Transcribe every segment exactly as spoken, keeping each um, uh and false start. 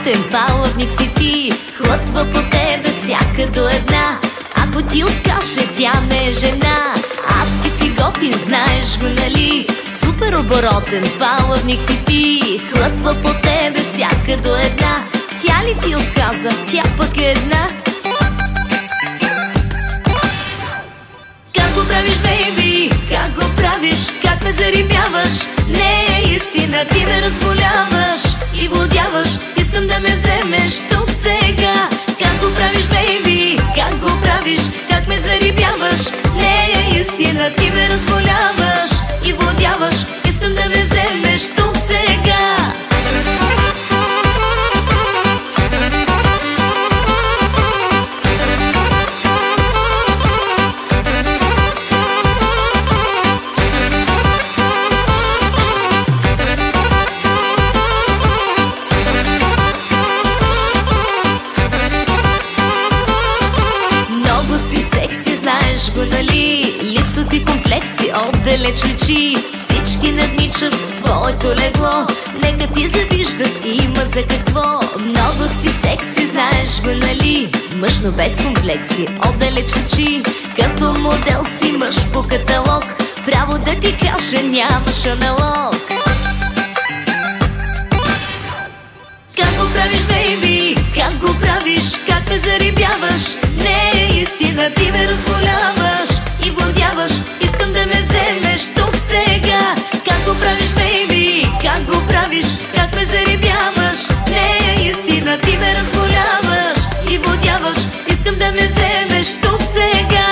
оборотен палавник си ти. Хлътва по тебе всяка до една. Ако ти откаже, тя не е жена. Адски си готин, знаеш го, нали? Супер оборотен палавник си ти. Хлътва по тебе всяка до една. Тя ли ти отказа? Тя пък е една. Как го правиш, бейби? Как го правиш? Как ме зарибяваш? Не е истина, ти ме разболяваш и водяваш. Искам да ме вземеш тук сега. Как го правиш, бейби? Как го правиш? Как ме зарибяваш? Не е истина, ти ме разболяваш и водяваш. Искам да ме вземеш тук сега. Липсват и комплекси отдалеч личи. Всички надничат в твоето легло. Нека ти завиждат, има за какво. Много си секси, знаеш го, нали? Мъж, но без комплекси отдалеч личи. Като модел си мъж по каталог. Право да ти кажа, нямаш аналог. Как го правиш, бейби? Как го правиш? Как ме зарибяваш? Не е истина, ти ме разболяваш и водяваш. Искам да ме вземеш тук сега. Как го правиш, бейби? Как го правиш? Как ме зарибяваш? Не е истина, ти ме разболяваш и водяваш. Искам да ме вземеш тук сега.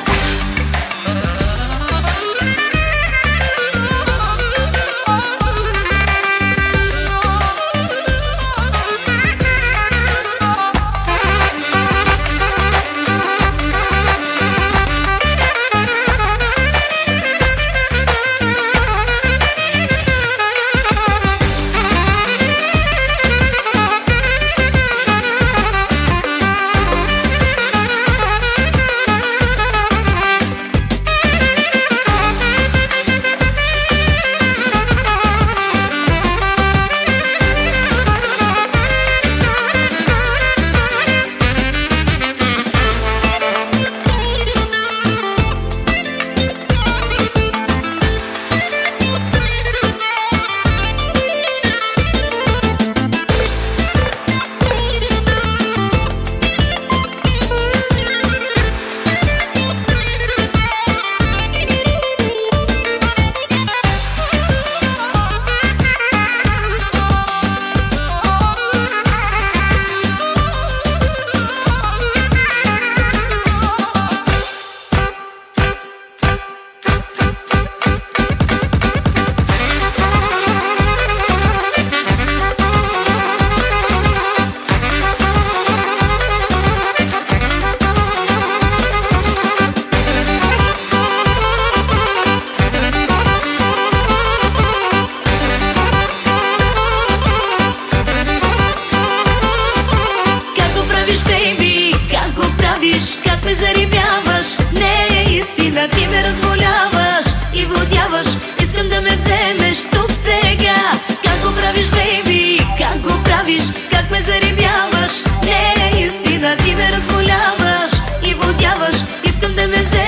Как ме зарибяваш? Не е истина, ти ме разболяваш и водяваш. Искам да ме вземеш тук сега. Как го правиш, бейби? Как го правиш? Как ме зарибяваш? Не е истина, ти ме разболяваш и водяваш. Искам да ме вземеш